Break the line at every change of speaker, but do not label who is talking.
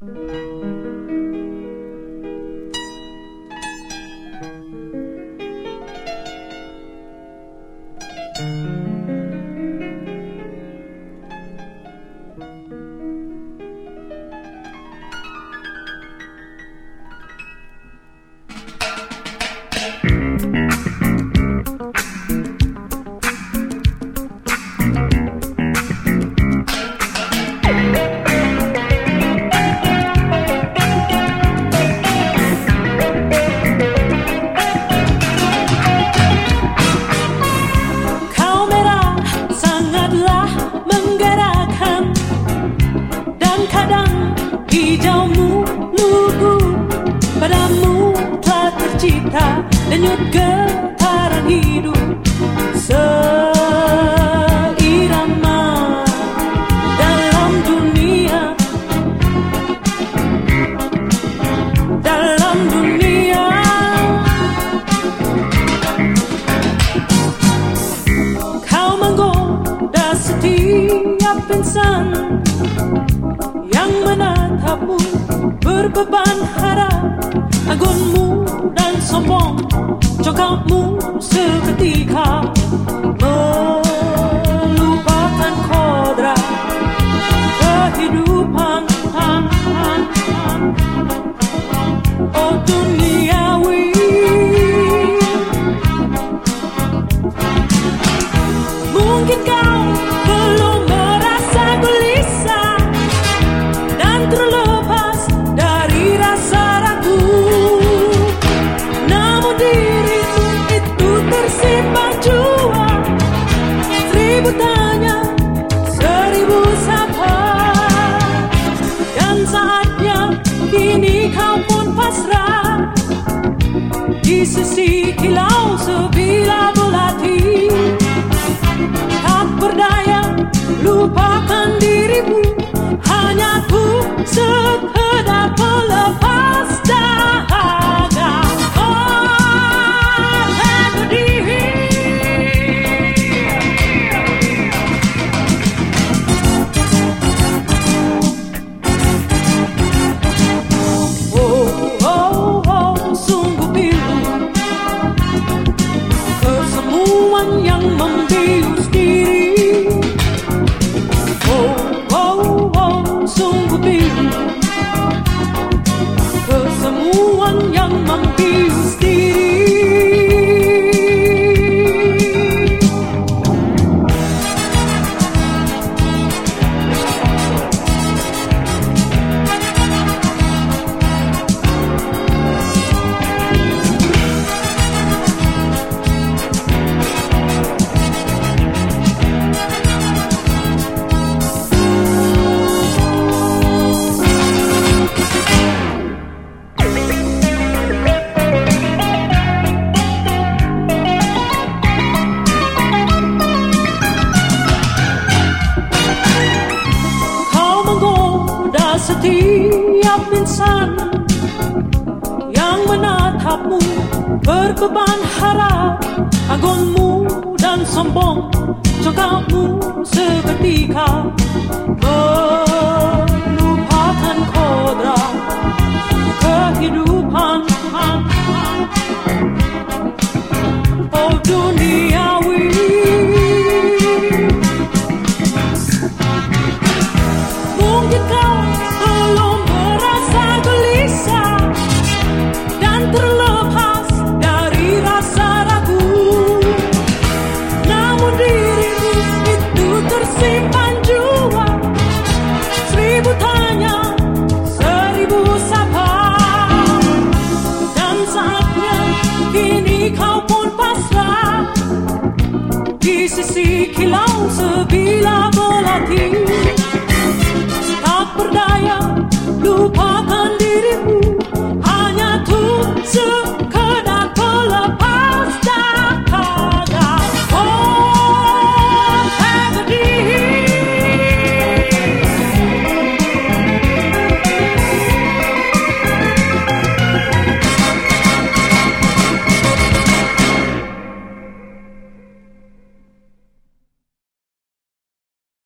Denyut getaran hidup seirama dalam dunia, dalam dunia. Kau menggoda setiap insan yang menatapmu, berbeban harap, agunmu dan sombong, congkakmu seketika melupakan kodrat kehidupan. Oh duniawi, mungkin kau belum merasa gelisah dan terlepas dari rasa ragu. Namun dirimu itu tersimpan jua, seribu tanya, seribu sapa. Dan saatnya kini kau pun pasrah di sisi kilau sebilah belati. Tak berdaya, lupakan dirimu, hanya ku sekedar pelepas dahaga. Oh, pedih. Oh, sungguh pilu kesemuan yang membius diri. Oh, sungguh pilu kesemuan yang membius diri. Setiap insan yang menatapmu, berbeban harap, agunmu dan sombong, congkakmu seketika melupakan kodrat kehidupan. Oh duniawi, mungkin kau belum merasa gelisah dan terlepas dari rasa ragu. Namun dirimu itu tersimpan jua, seribu tanya, seribu sapa. Dan saatnya kini kau pun pasrah di sisi kilau sebilah belati.